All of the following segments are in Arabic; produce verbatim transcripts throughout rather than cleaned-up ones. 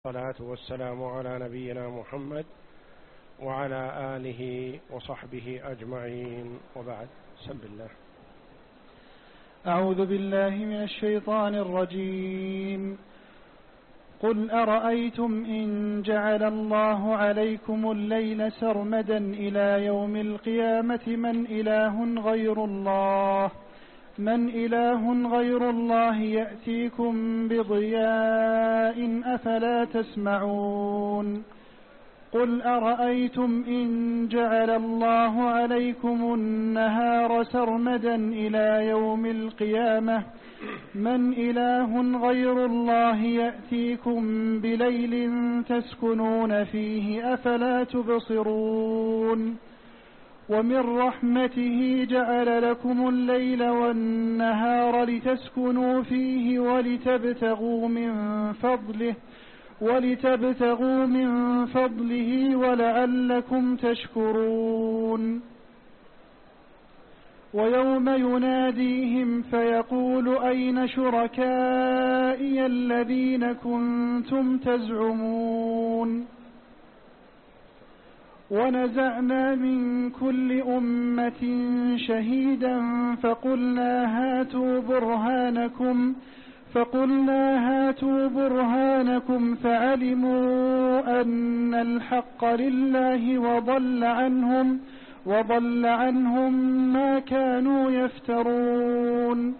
والصلاة والسلام على نبينا محمد وعلى آله وصحبه أجمعين، وبعد. بسم الله. أعوذ بالله من الشيطان الرجيم. قل أرأيتم إن جعل الله عليكم الليل سرمدا إلى يوم القيامة من إله غير الله من إله غير الله يأتيكم بضياء أفلا تسمعون. قل أرأيتم إن جعل الله عليكم النهار سرمدا إلى يوم القيامة من إله غير الله يأتيكم بليل تسكنون فيه أفلا تبصرون. ومن رحمته جعل لكم الليل والنهار لتسكنوا فيه ولتبتغوا من فضله ولتبتغوا من فضله ولعلكم تشكرون. ويوم يناديهم فيقول أين شركائي الذين كنتم تزعمون. ونزعنا من كل أمة شهيدا فقلنا هاتوا برهانكم فقلنا هاتوا برهانكم فعلموا أن الحق لله وضل عنهم وضل عنهم ما كانوا يفترون.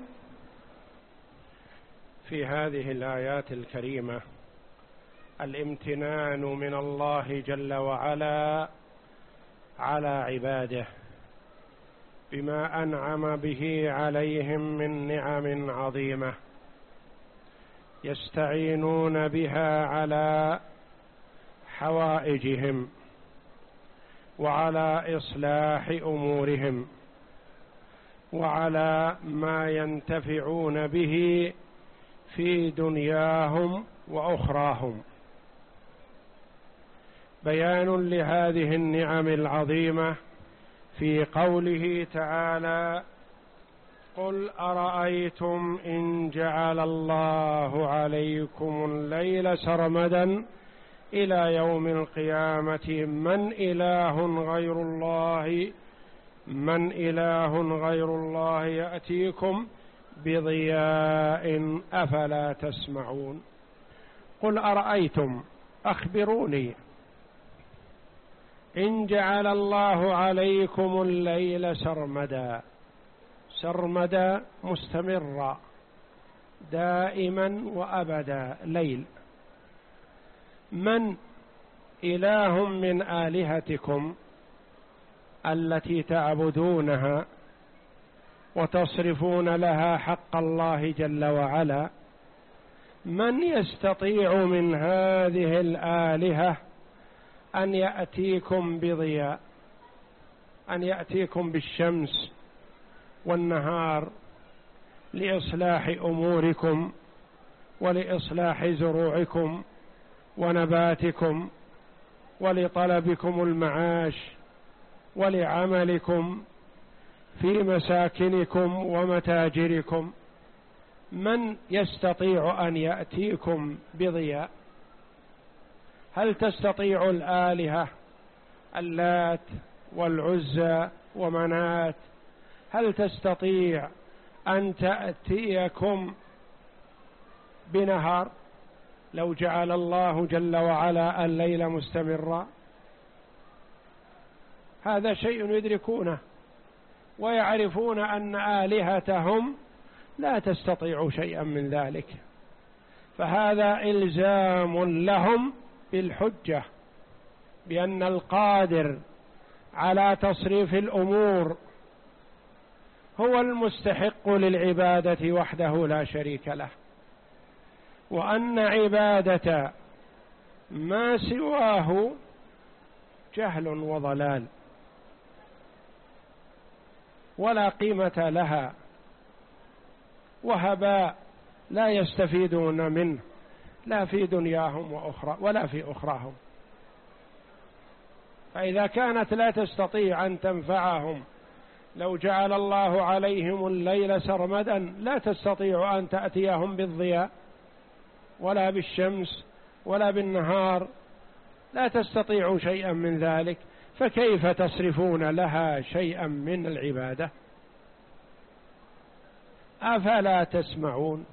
في هذه الآيات الكريمة الامتنان من الله جل وعلا على عباده بما أنعم به عليهم من نعم عظيمة يستعينون بها على حوائجهم وعلى إصلاح أمورهم وعلى ما ينتفعون به في دنياهم وأخراهم. بيان لهذه النعم العظيمة في قوله تعالى: قل أرأيتم إن جعل الله عليكم الليل سرمدا إلى يوم القيامة من إله غير الله من إله غير الله يأتيكم بضياء أفلا تسمعون. قل أرأيتم، أخبروني، إن جعل الله عليكم الليل سرمدا، سرمدا مستمرا دائما وأبدا ليل، من إله من آلهتكم التي تعبدونها وتصرفون لها حق الله جل وعلا، من يستطيع من هذه الآلهة أن يأتيكم بضياء، أن يأتيكم بالشمس والنهار لإصلاح أموركم ولإصلاح زروعكم ونباتكم ولطلبكم المعاش ولعملكم في مساكنكم ومتاجركم؟ من يستطيع أن يأتيكم بضياء؟ هل تستطيع الآلهة اللات والعزى ومنات، هل تستطيع أن تأتيكم بنهار لو جعل الله جل وعلا الليل مستمرا؟ هذا شيء يدركونه ويعرفون أن آلهتهم لا تستطيع شيئا من ذلك، فهذا إلزام لهم بالحجة بأن القادر على تصريف الأمور هو المستحق للعبادة وحده لا شريك له، وأن عبادة ما سواه جهل وضلال ولا قيمة لها وهباء لا يستفيدون منه لا في دنياهم وأخرى ولا في أخراهم. فإذا كانت لا تستطيع أن تنفعهم لو جعل الله عليهم الليل سرمدا، لا تستطيع أن تأتيهم بالضياء ولا بالشمس ولا بالنهار، لا تستطيعوا شيئا من ذلك، فكيف تصرفون لها شيئا من العبادة؟ أفلا تسمعون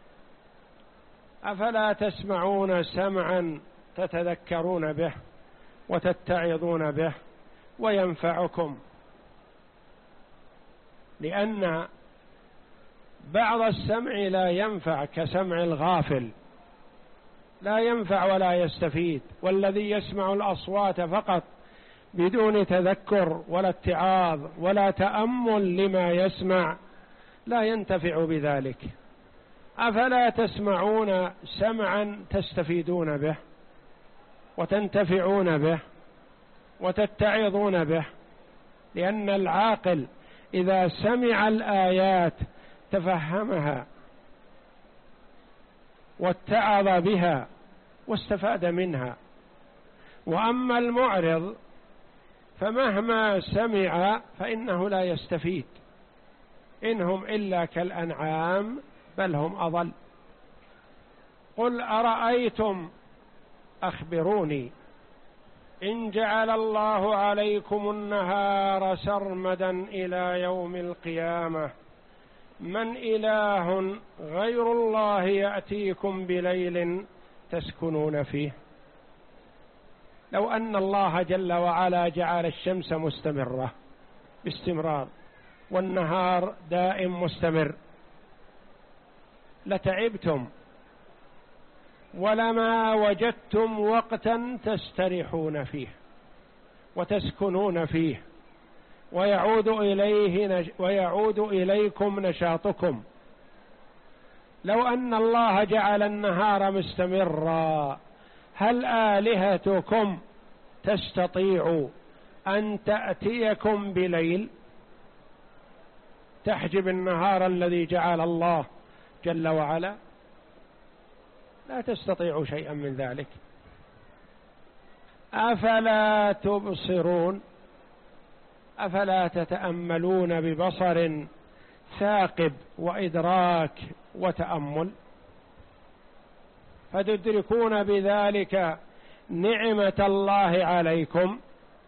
أفلا تسمعون سمعا تتذكرون به وتتعظون به وينفعكم؟ لأن بعض السمع لا ينفع كسمع الغافل، لا ينفع ولا يستفيد، والذي يسمع الأصوات فقط بدون تذكر ولا اتعاظ ولا تأمل لما يسمع لا ينتفع بذلك. أفلا تسمعون سمعا تستفيدون به وتنتفعون به وتتعظون به؟ لأن العاقل إذا سمع الآيات تفهمها واتعظ بها واستفاد منها، وأما المعرض فمهما سمع فإنه لا يستفيد، إنهم إلا كالأنعام بل هم أضل. قل أرأيتم، أخبروني، إن جعل الله عليكم النهار سرمدا إلى يوم القيامة من إله غير الله يأتيكم بليل تسكنون فيه؟ لو أن الله جل وعلا جعل الشمس مستمرة باستمرار والنهار دائم مستمر لتعبتم ولما وجدتم وقتا تستريحون فيه وتسكنون فيه ويعود إليه نش... ويعود إليكم نشاطكم. لو أن الله جعل النهار مستمرا هل آلهتكم تستطيع أن تأتيكم بليل تحجب النهار الذي جعل الله جل وعلا؟ لا تستطيع شيئا من ذلك. أفلا تبصرون؟ أفلا تتأملون ببصر ثاقب وإدراك وتأمل فتدركون بذلك نعمة الله عليكم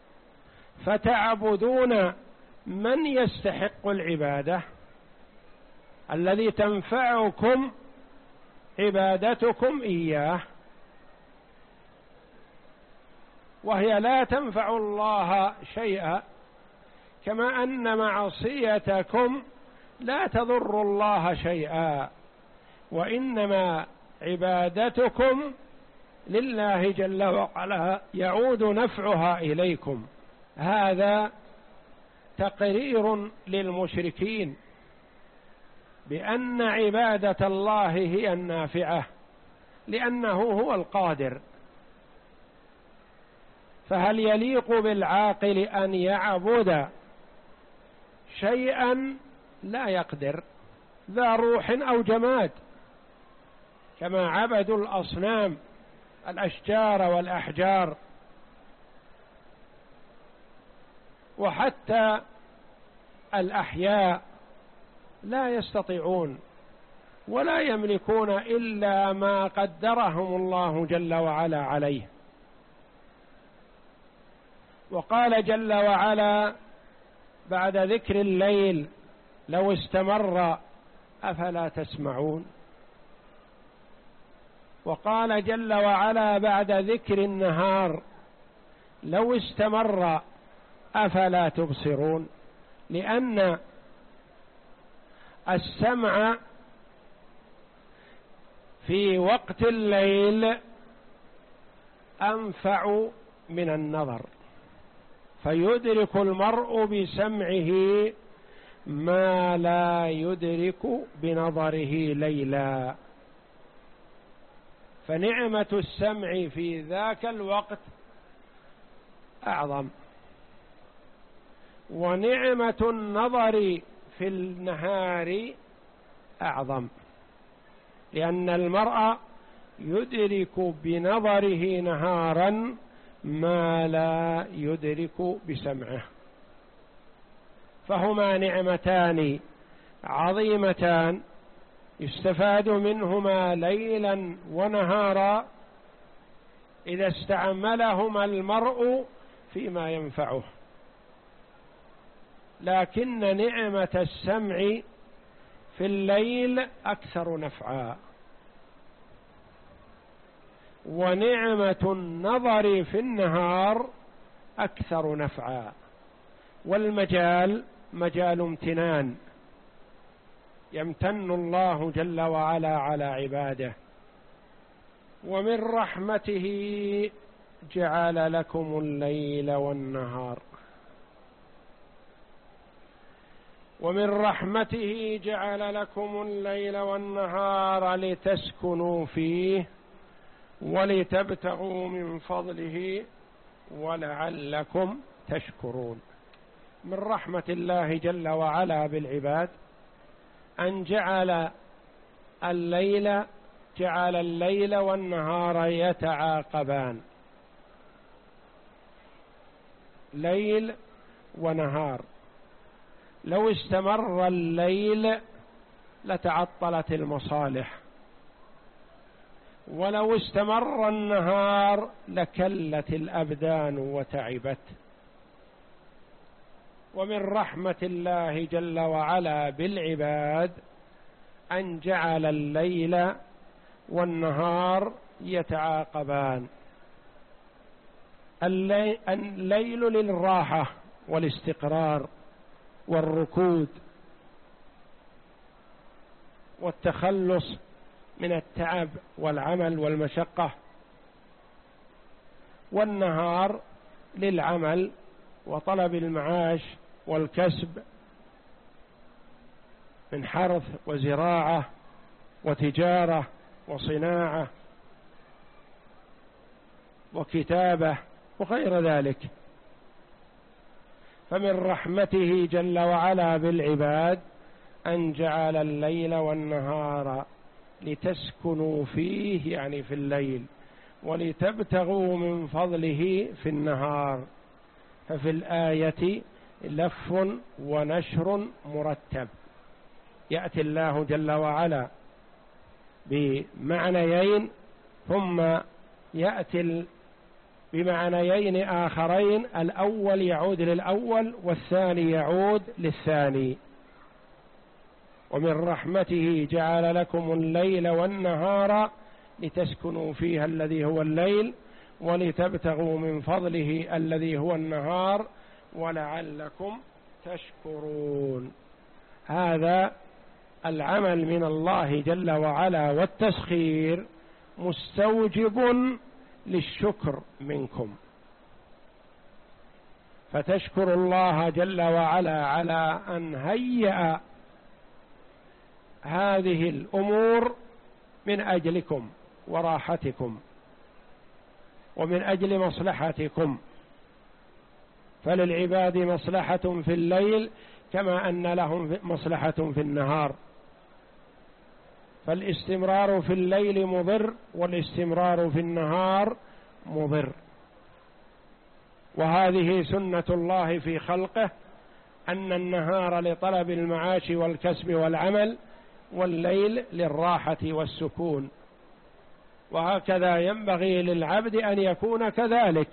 فتعبدون من يستحق العبادة الذي تنفعكم عبادتكم إياه، وهي لا تنفع الله شيئا، كما أن معصيتكم لا تضر الله شيئا، وإنما عبادتكم لله جل وعلا يعود نفعها إليكم. هذا تقرير للمشركين بأن عبادة الله هي النافعة لأنه هو القادر. فهل يليق بالعاقل أن يعبد شيئا لا يقدر ذا روح أو جماد، كما عبدوا الأصنام الأشجار والأحجار، وحتى الأحياء لا يستطيعون ولا يملكون إلا ما قدرهم الله جل وعلا عليه. وقال جل وعلا بعد ذكر الليل لو استمر أفلا تسمعون، وقال جل وعلا بعد ذكر النهار لو استمر أفلا تبصرون، لأن السمع في وقت الليل أنفع من النظر، فيدرك المرء بسمعه ما لا يدرك بنظره ليلا. فنعمة السمع في ذاك الوقت أعظم، ونعمة النظر في النهار أعظم، لأن المرء يدرك بنظره نهارا ما لا يدرك بسمعه، فهما نعمتان عظيمتان يستفاد منهما ليلا ونهارا إذا استعملهما المرء فيما ينفعه، لكن نعمة السمع في الليل أكثر نفعا، ونعمة النظر في النهار أكثر نفعا. والمجال مجال امتنان، يمتن الله جل وعلا على عباده. ومن رحمته جعل لكم الليل والنهار، ومن رحمته جعل لكم الليل والنهار لتسكنوا فيه ولتبتغوا من فضله ولعلكم تشكرون. من رحمة الله جل وعلا بالعباد أن جعل الليل جعل الليل والنهار يتعاقبان، ليل ونهار. لو استمر الليل لتعطلت المصالح، ولو استمر النهار لكلت الأبدان وتعبت. ومن رحمة الله جل وعلا بالعباد أن جعل الليل والنهار يتعاقبان. الليل للراحة والاستقرار والركود والتخلص من التعب والعمل والمشقة، والنهار للعمل وطلب المعاش والكسب من حرث وزراعة وتجارة وصناعة وكتابة وغير ذلك. فمن رحمته جل وعلا بالعباد أن جعل الليل والنهار لتسكنوا فيه، يعني في الليل، ولتبتغوا من فضله في النهار. ففي الآية لف ونشر مرتب، يأتي الله جل وعلا بمعنيين ثم يأتي بمعنيين آخرين، الأول يعود للأول والثاني يعود للثاني. ومن رحمته جعل لكم الليل والنهار لتسكنوا فيها الذي هو الليل، ولتبتغوا من فضله الذي هو النهار، ولعلكم تشكرون. هذا العمل من الله جل وعلا والتسخير مستوجب للشكر منكم، فتشكر الله جل وعلا على أن هيأ هذه الأمور من أجلكم وراحتكم ومن أجل مصلحتكم. فللعباد مصلحة في الليل كما أن لهم مصلحة في النهار، فالاستمرار في الليل مضر والاستمرار في النهار مضر. وهذه سنة الله في خلقه، أن النهار لطلب المعاش والكسب والعمل، والليل للراحة والسكون. وهكذا ينبغي للعبد أن يكون كذلك.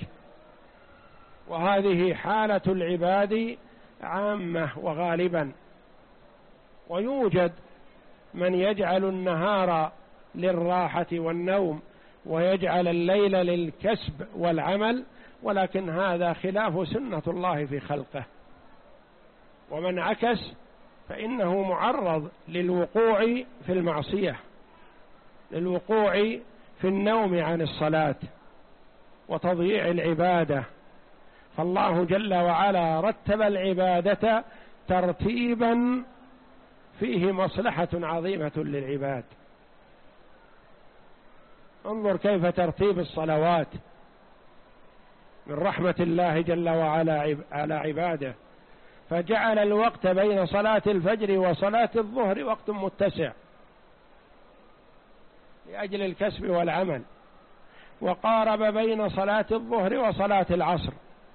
وهذه حالة العباد عامة وغالبا. ويوجد من يجعل النهار للراحة والنوم ويجعل الليل للكسب والعمل، ولكن هذا خلاف سنة الله في خلقه. ومن عكس فإنه معرض للوقوع في المعصية، للوقوع في النوم عن الصلاة وتضييع العبادة. فالله جل وعلا رتب العبادة ترتيبا فيه مصلحة عظيمة للعباد. انظر كيف ترتيب الصلوات من رحمة الله جل وعلا على عباده، فجعل الوقت بين صلاة الفجر وصلاة الظهر وقت متسع لأجل الكسب والعمل، وقارب بين صلاة الظهر وصلاة العصر،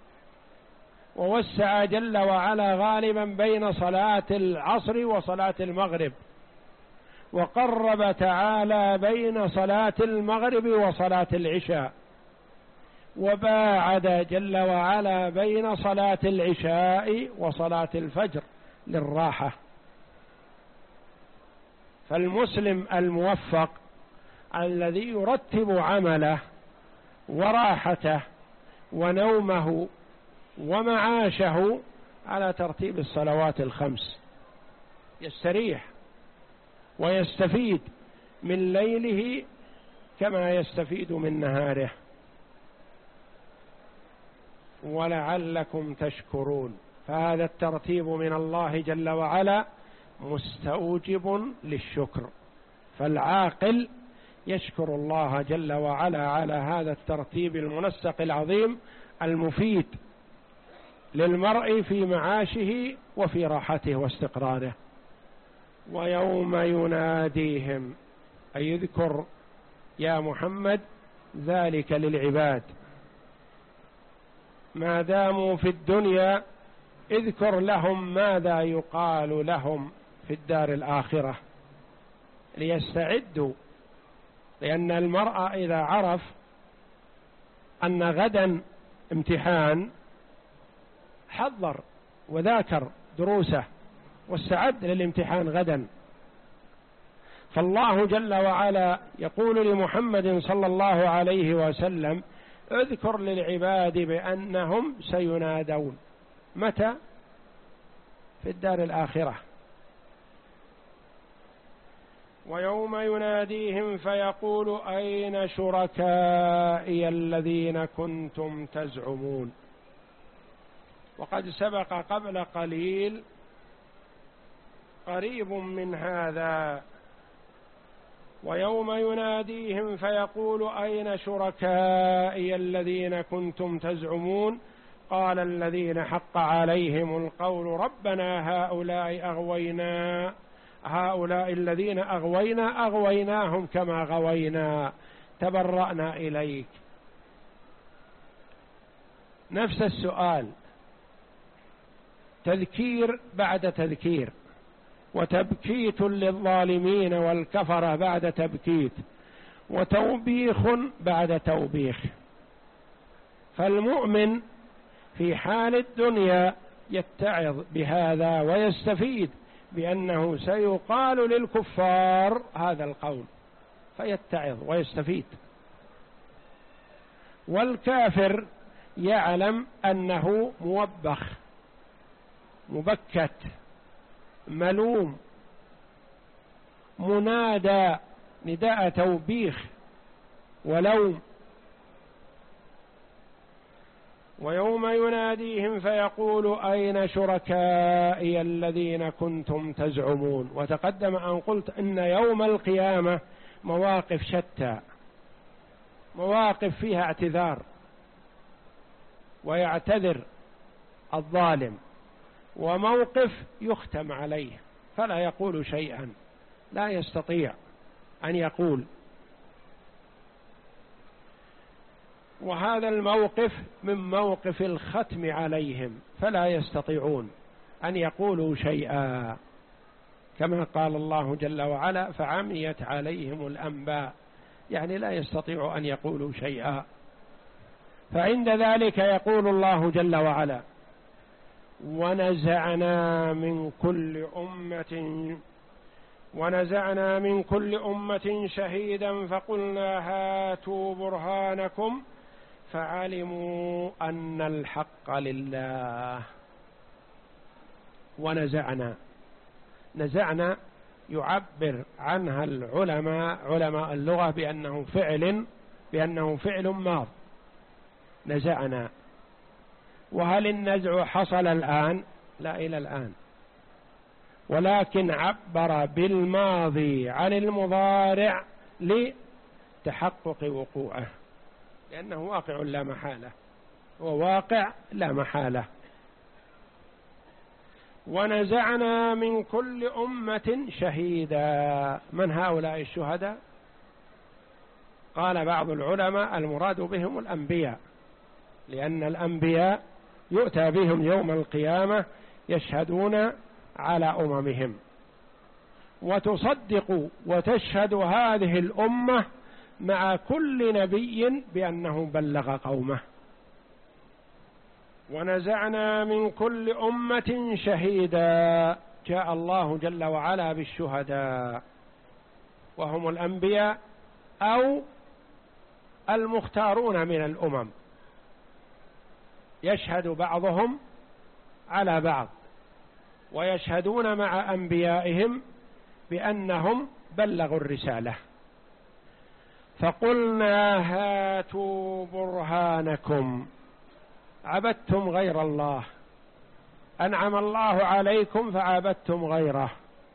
ووسع جل وعلا غالبا بين صلاة العصر وصلاة المغرب، وقرب تعالى بين صلاة المغرب وصلاة العشاء، وباعد جل وعلا بين صلاة العشاء وصلاة الفجر للراحة. فالمسلم الموفق الذي يرتب عمله وراحته ونومه ومعاشه على ترتيب الصلوات الخمس يستريح ويستفيد من ليله كما يستفيد من نهاره. ولعلكم تشكرون، فهذا الترتيب من الله جل وعلا مستوجب للشكر، فالعاقل يشكر الله جل وعلا على هذا الترتيب المنسق العظيم المفيد للمرء في معاشه وفي راحته واستقراره. ويوم يناديهم، أي يذكر يا محمد ذلك للعباد ما داموا في الدنيا، اذكر لهم ماذا يقال لهم في الدار الآخرة ليستعدوا، لأن المرء إذا عرف أن غدا امتحان حضر وذاكر دروسه واستعد للامتحان غدا. فالله جل وعلا يقول لمحمد صلى الله عليه وسلم اذكر للعباد بأنهم سينادون. متى؟ في الدار الآخرة. ويوم يناديهم فيقول أين شركائي الذين كنتم تزعمون. وقد سبق قبل قليل قريب من هذا، ويوم يناديهم فيقول أين شركائي الذين كنتم تزعمون قال الذين حق عليهم القول ربنا هؤلاء أغوينا هؤلاء الذين أغوينا أغويناهم كما غوينا تبرأنا إليك. نفس السؤال، تذكير بعد تذكير، وتبكيت للظالمين والكفرة بعد تبكيت، وتوبيخ بعد توبيخ. فالمؤمن في حال الدنيا يتعظ بهذا ويستفيد بأنه سيقال للكفار هذا القول فيتعظ ويستفيد، والكافر يعلم أنه موبخ مبكت ملوم منادى نداء توبيخ ولوم. ويوم يناديهم فيقول أين شركائي الذين كنتم تزعمون. وتقدم أن قلت إن يوم القيامة مواقف شتى، مواقف فيها اعتذار ويعتذر الظالم، وموقف يختم عليه فلا يقول شيئا، لا يستطيع أن يقول. وهذا الموقف من موقف الختم عليهم فلا يستطيعون أن يقولوا شيئا، كما قال الله جل وعلا فعميت عليهم الأنباء، يعني لا يستطيع أن يقولوا شيئا. فعند ذلك يقول الله جل وعلا ونزعنا من كل أمة ونزعنا من كل أمة شهيدا فقلنا هاتوا برهانكم فعلموا أن الحق لله. ونزعنا، نزعنا يعبر عنها العلماء علماء اللغة بأنه فعل بأنه فعل ماض، نزعنا. وهل النزع حصل الآن؟ لا، إلى الآن، ولكن عبر بالماضي عن المضارع لتحقق وقوعه، لأنه واقع لا محالة، هو واقع لا محالة. ونزعنا من كل أمة شهيدا. من هؤلاء الشهداء؟ قال بعض العلماء المراد بهم الأنبياء، لأن الأنبياء يؤتى بهم يوم القيامة يشهدون على أممهم، وتصدق وتشهد هذه الأمة مع كل نبي بأنه بلغ قومه. ونزعنا من كل أمة شهيدا، جاء الله جل وعلا بالشهداء وهم الأنبياء أو المختارون من الأمم، يشهد بعضهم على بعض ويشهدون مع أنبيائهم بأنهم بلغوا الرسالة. فقلنا هاتوا برهانكم، عبدتم غير الله، أنعم الله عليكم فعبدتم غيره،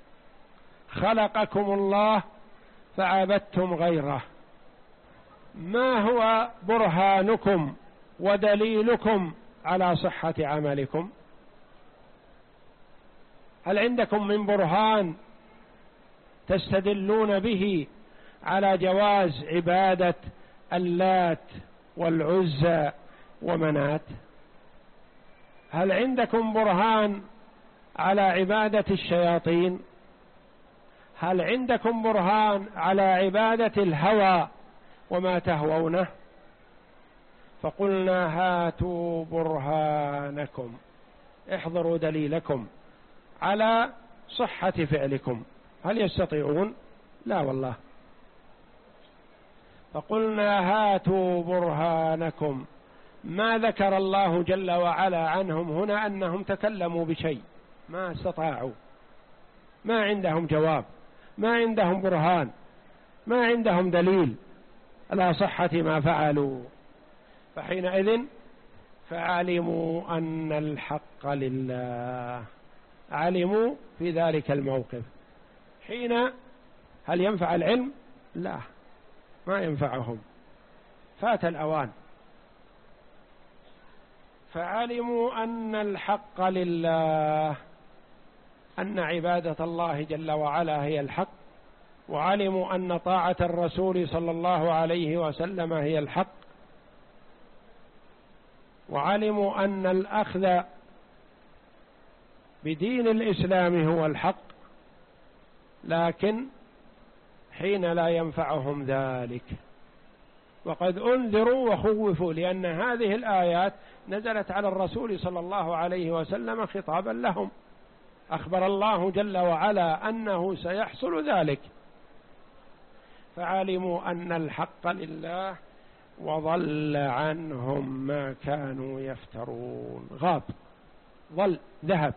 خلقكم الله فعبدتم غيره، ما هو برهانكم ودليلكم على صحة عملكم؟ هل عندكم من برهان تستدلون به على جواز عبادة اللات والعزى ومنات؟ هل عندكم برهان على عبادة الشياطين؟ هل عندكم برهان على عبادة الهوى وما تهوونه؟ فقلنا هاتوا برهانكم، احضروا دليلكم على صحة فعلكم. هل يستطيعون؟ لا والله. فقلنا هاتوا برهانكم، ما ذكر الله جل وعلا عنهم هنا أنهم تكلموا بشيء، ما استطاعوا، ما عندهم جواب، ما عندهم برهان، ما عندهم دليل على صحة ما فعلوا. فحينئذ فعلموا أن الحق لله، علموا في ذلك الموقف. حين هل ينفع العلم؟ لا، ما ينفعهم، فات الأوان. فعلموا أن الحق لله، أن عبادة الله جل وعلا هي الحق، وعلموا أن طاعة الرسول صلى الله عليه وسلم هي الحق، وعلموا أن الأخذ بدين الإسلام هو الحق. لكن حين لا ينفعهم ذلك، وقد أنذروا وخوفوا، لأن هذه الآيات نزلت على الرسول صلى الله عليه وسلم خطابا لهم، أخبر الله جل وعلا أنه سيحصل ذلك. فعلموا أن الحق لله وضل عنهم ما كانوا يفترون. غاب، ضل، ذهب.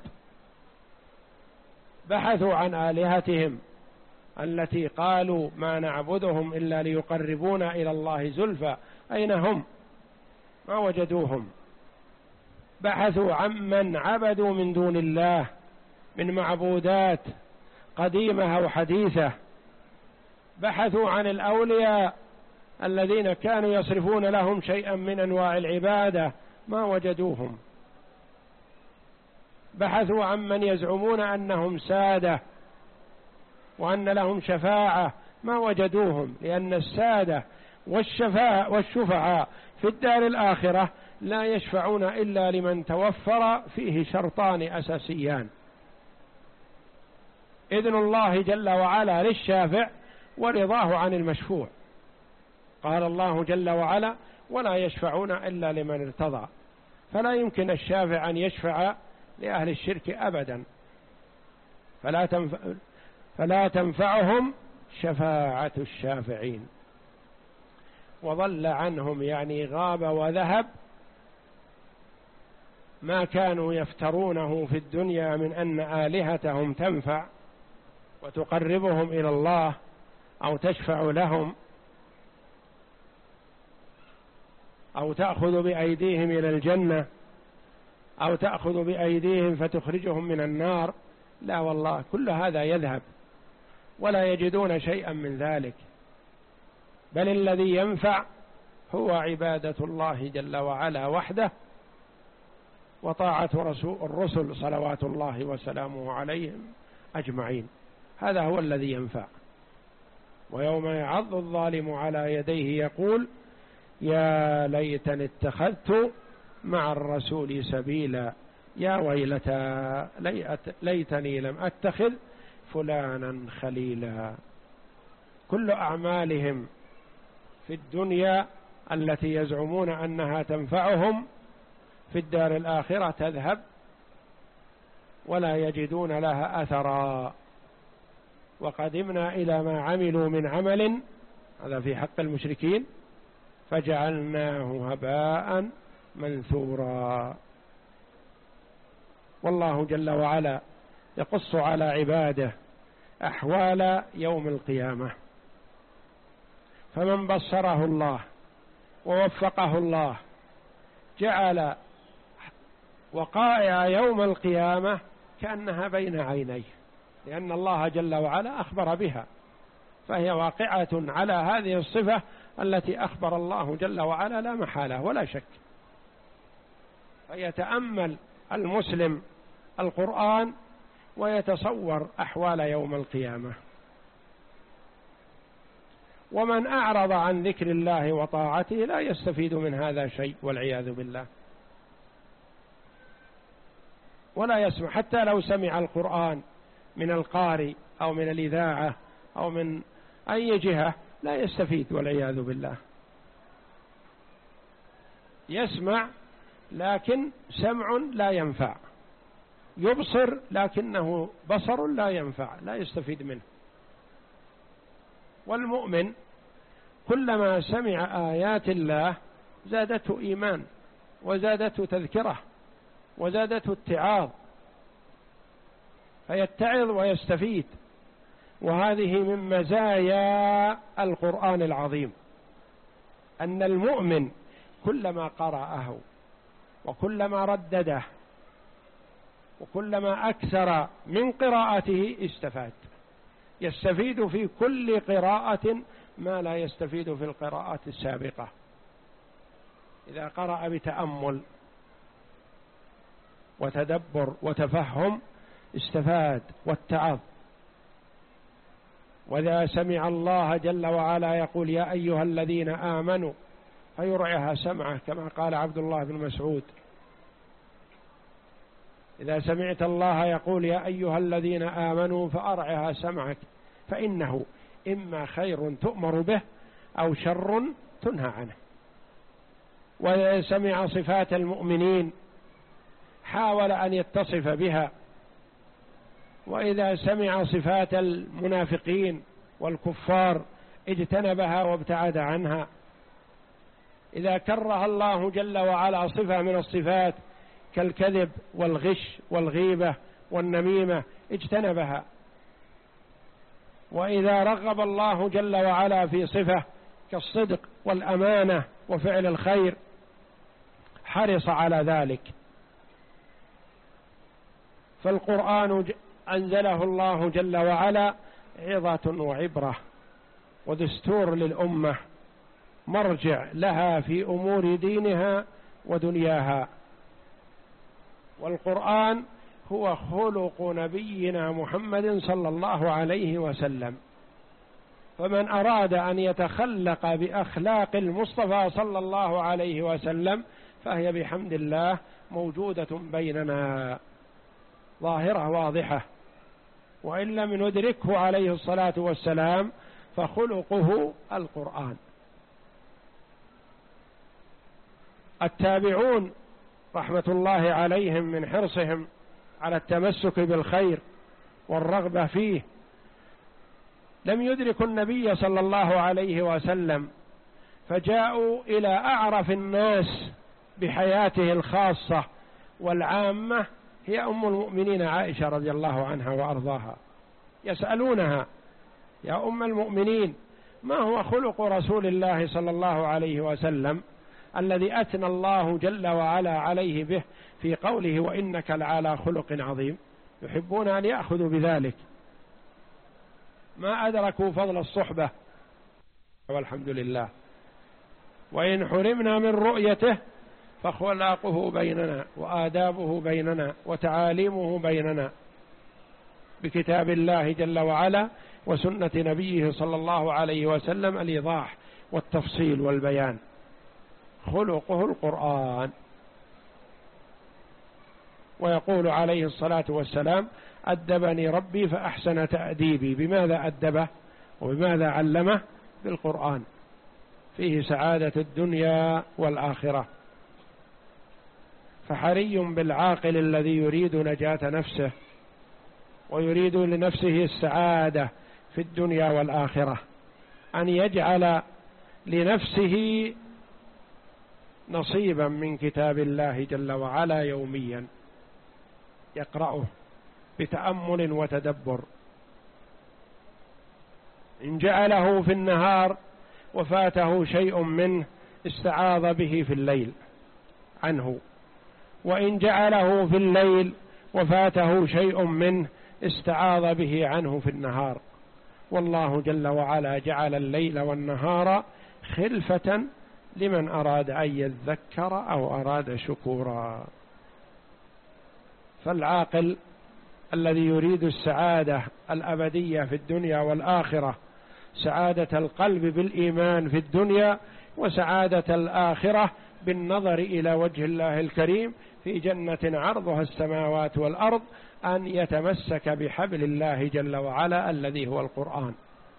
بحثوا عن آلهتهم التي قالوا ما نعبدهم إلا ليقربونا إلى الله زلفى، أين هم؟ ما وجدوهم. بحثوا عن من عبدوا من دون الله من معبودات قديمة أو حديثة. بحثوا عن الأولياء الذين كانوا يصرفون لهم شيئا من أنواع العبادة، ما وجدوهم. بحثوا عن من يزعمون أنهم سادة وأن لهم شفاعة، ما وجدوهم، لأن السادة والشفاعة والشفعاء في الدار الآخرة لا يشفعون إلا لمن توفر فيه شرطان أساسيان: إذن الله جل وعلا للشافع ورضاه عن المشفوع. قال الله جل وعلا: ولا يشفعون إلا لمن ارتضى. فلا يمكن الشافع أن يشفع لأهل الشرك أبدا، فلا تنفع فلا تنفعهم شفاعة الشافعين. وضل عنهم يعني غاب وذهب ما كانوا يفترونه في الدنيا من أن آلهتهم تنفع وتقربهم إلى الله أو تشفع لهم أو تأخذ بأيديهم إلى الجنة أو تأخذ بأيديهم فتخرجهم من النار. لا والله، كل هذا يذهب ولا يجدون شيئا من ذلك. بل الذي ينفع هو عبادة الله جل وعلا وحده، وطاعة الرسل صلوات الله وسلامه عليهم أجمعين. هذا هو الذي ينفع. ويوم يعض الظالم على يديه يقول: يا ليتني اتخذت مع الرسول سبيلا، يا ويلتى ليتني لم أتخذ فلانا خليلا. كل أعمالهم في الدنيا التي يزعمون أنها تنفعهم في الدار الآخرة تذهب ولا يجدون لها أثرا. وقدمنا إلى ما عملوا من عمل، هذا في حق المشركين، فجعلناه هباء منثورا. والله جل وعلا يقص على عباده أحوال يوم القيامة، فمن بصره الله ووفقه الله جعل وقائع يوم القيامة كأنها بين عينيه، لأن الله جل وعلا أخبر بها، فهي واقعة على هذه الصفة التي أخبر الله جل وعلا لا محالة ولا شك. فيتأمل المسلم القرآن ويتصور أحوال يوم القيامة. ومن أعرض عن ذكر الله وطاعته لا يستفيد من هذا شيء والعياذ بالله، ولا يسمع، حتى لو سمع القرآن من القارئ أو من الإذاعة أو من أي جهة لا يستفيد والعياذ بالله. يسمع لكن سمع لا ينفع، يبصر لكنه بصر لا ينفع، لا يستفيد منه. والمؤمن كلما سمع آيات الله زادته إيمان وزادته تذكرة وزادته اتعاظ، فيتعظ ويستفيد. وهذه من مزايا القرآن العظيم، أن المؤمن كلما قرأه وكلما ردده وكلما أكثر من قراءته استفاد، يستفيد في كل قراءة ما لا يستفيد في القراءات السابقة. إذا قرأ بتأمل وتدبر وتفهم استفاد واتعظ. وإذا سمع الله جل وعلا يقول يا أيها الذين آمنوا فيرعها سمعه، كما قال عبد الله بن مسعود: إذا سمعت الله يقول يا أيها الذين آمنوا فأرعها سمعك، فإنه إما خير تؤمر به أو شر تنهى عنه. وإذا سمع صفات المؤمنين حاول أن يتصف بها، وإذا سمع صفات المنافقين والكفار اجتنبها وابتعد عنها. إذا كره الله جل وعلا صفة من الصفات كالكذب والغش والغيبة والنميمة اجتنبها. وإذا رغب الله جل وعلا في صفة كالصدق والأمانة وفعل الخير حرص على ذلك. فالقرآن أنزله الله جل وعلا عظة وعبرة ودستور للأمة، مرجع لها في أمور دينها ودنياها. والقرآن هو خلق نبينا محمد صلى الله عليه وسلم، فمن أراد أن يتخلق بأخلاق المصطفى صلى الله عليه وسلم فهي بحمد الله موجودة بيننا ظاهرة واضحة. وإن لم ندركه عليه الصلاة والسلام فخلقه القرآن. التابعون رحمة الله عليهم من حرصهم على التمسك بالخير والرغبة فيه لم يدركوا النبي صلى الله عليه وسلم، فجاءوا إلى أعرف الناس بحياته الخاصة والعامة، هي أم المؤمنين عائشة رضي الله عنها وأرضاها، يسألونها: يا أم المؤمنين، ما هو خلق رسول الله صلى الله عليه وسلم الذي أثنى الله جل وعلا عليه به في قوله وإنك لعلى خلق عظيم؟ يحبون أن يأخذوا بذلك، ما أدركوا فضل الصحبة. والحمد لله. وإن حرمنا من رؤيته فخلاقه بيننا وآدابه بيننا وتعاليمه بيننا بكتاب الله جل وعلا وسنة نبيه صلى الله عليه وسلم الإيضاح والتفصيل والبيان. خلقه القرآن. ويقول عليه الصلاة والسلام: أدبني ربي فأحسن تأديبي. بماذا أدبه وبماذا علمه؟ بالقرآن. فيه سعادة الدنيا والآخرة. فحري بالعاقل الذي يريد نجاة نفسه ويريد لنفسه السعادة في الدنيا والآخرة أن يجعل لنفسه نصيبا من كتاب الله جل وعلا يوميا يقرأه بتأمل وتدبر. إن جعله في النهار وفاته شيء منه استعاذ به في الليل عنه، وإن جعله في الليل وفاته شيء منه استعاذ به عنه في النهار. والله جل وعلا جعل الليل والنهار خلفة لمن أراد أن يذكر أو أراد شكورا. فالعاقل الذي يريد السعادة الأبدية في الدنيا والآخرة، سعادة القلب بالإيمان في الدنيا وسعادة الآخرة بالنظر إلى وجه الله الكريم في جنة عرضها السماوات والأرض، أن يتمسك بحبل الله جل وعلا الذي هو القرآن،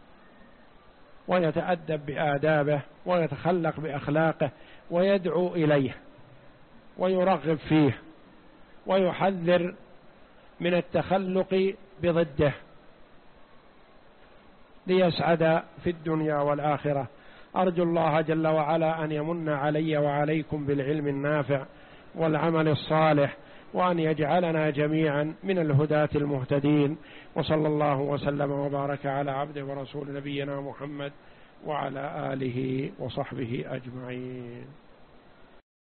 ويتأدب بآدابه ويتخلق بأخلاقه ويدعو إليه ويرغب فيه ويحذر من التخلق بضده ليسعد في الدنيا والآخرة. أرجو الله جل وعلا أن يمن علي وعليكم بالعلم النافع والعمل الصالح، وأن يجعلنا جميعا من الهداة المهتدين. وصلى الله وسلم وبارك على عبده ورسول نبينا محمد وعلى آله وصحبه أجمعين.